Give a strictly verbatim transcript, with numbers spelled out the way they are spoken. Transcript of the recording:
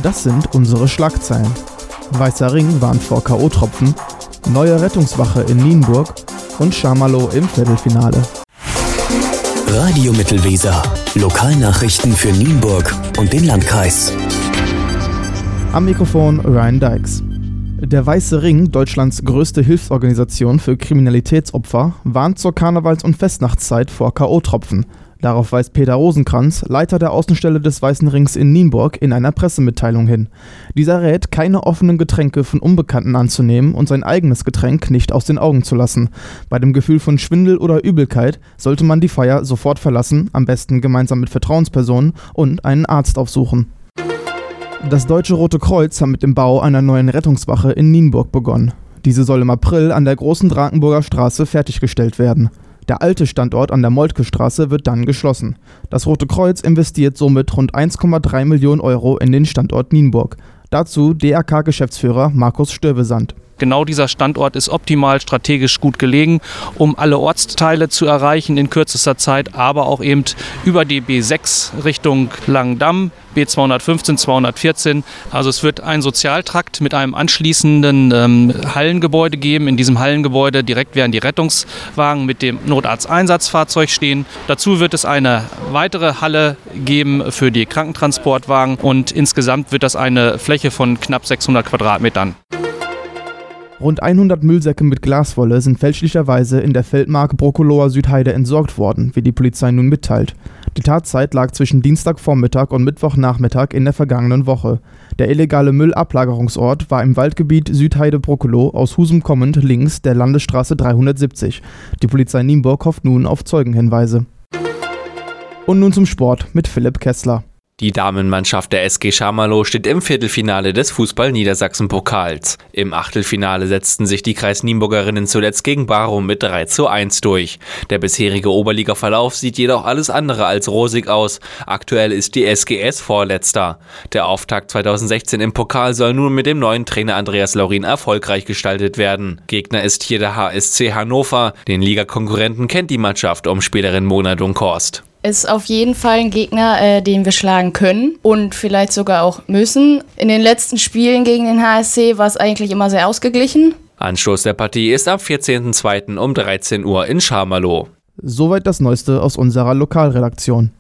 Das sind unsere Schlagzeilen. Weißer Ring warnt vor K O-Tropfen, neue Rettungswache in Nienburg und Schamalow im Viertelfinale. Radio Mittelweser. Lokalnachrichten für Nienburg und den Landkreis. Am Mikrofon Ryan Dykes. Der Weiße Ring, Deutschlands größte Hilfsorganisation für Kriminalitätsopfer, warnt zur Karnevals- und Festnachtszeit vor K O-Tropfen. Darauf weist Peter Rosenkranz, Leiter der Außenstelle des Weißen Rings in Nienburg, in einer Pressemitteilung hin. Dieser rät, keine offenen Getränke von Unbekannten anzunehmen und sein eigenes Getränk nicht aus den Augen zu lassen. Bei dem Gefühl von Schwindel oder Übelkeit sollte man die Feier sofort verlassen, am besten gemeinsam mit Vertrauenspersonen und einen Arzt aufsuchen. Das Deutsche Rote Kreuz hat mit dem Bau einer neuen Rettungswache in Nienburg begonnen. Diese soll im April an der Großen Drankenburger Straße fertiggestellt werden. Der alte Standort an der Moltke-Straße wird dann geschlossen. Das Rote Kreuz investiert somit rund eins Komma drei Millionen Euro in den Standort Nienburg. Dazu D R K-Geschäftsführer Markus Stürvesand. Genau dieser Standort ist optimal strategisch gut gelegen, um alle Ortsteile zu erreichen in kürzester Zeit, aber auch eben über die B sechs Richtung Langendamm, B zweihundertfünfzehn, zweihundertvierzehn. Also es wird ein Sozialtrakt mit einem anschließenden ähm, Hallengebäude geben. In diesem Hallengebäude direkt werden die Rettungswagen mit dem Notarzteinsatzfahrzeug stehen. Dazu wird es eine weitere Halle geben für die Krankentransportwagen und insgesamt wird das eine Fläche von knapp sechshundert Quadratmetern. Rund hundert Müllsäcke mit Glaswolle sind fälschlicherweise in der Feldmark Brockolower Südheide entsorgt worden, wie die Polizei nun mitteilt. Die Tatzeit lag zwischen Dienstagvormittag und Mittwochnachmittag in der vergangenen Woche. Der illegale Müllablagerungsort war im Waldgebiet Südheide-Brockolow aus Husum kommend links der Landesstraße dreihundertsiebzig. Die Polizei Nienburg hofft nun auf Zeugenhinweise. Und nun zum Sport mit Philipp Kessler. Die Damenmannschaft der S G Schamalow steht im Viertelfinale des Fußball-Niedersachsen-Pokals. Im Achtelfinale setzten sich die Kreis-Nienburgerinnen zuletzt gegen Barum mit drei zu eins durch. Der bisherige Oberliga-Verlauf sieht jedoch alles andere als rosig aus. Aktuell ist die S G S Vorletzter. Der Auftakt zweitausendsechzehn im Pokal soll nun mit dem neuen Trainer Andreas Laurin erfolgreich gestaltet werden. Gegner ist hier der H S C Hannover. Den Ligakonkurrenten kennt die Mannschaft um Spielerin Mona Dunkhorst. Ist auf jeden Fall ein Gegner, äh, den wir schlagen können und vielleicht sogar auch müssen. In den letzten Spielen gegen den H S C war es eigentlich immer sehr ausgeglichen. Anstoß der Partie ist am vierzehnten zweiten um dreizehn Uhr in Schamalow. Soweit das Neueste aus unserer Lokalredaktion.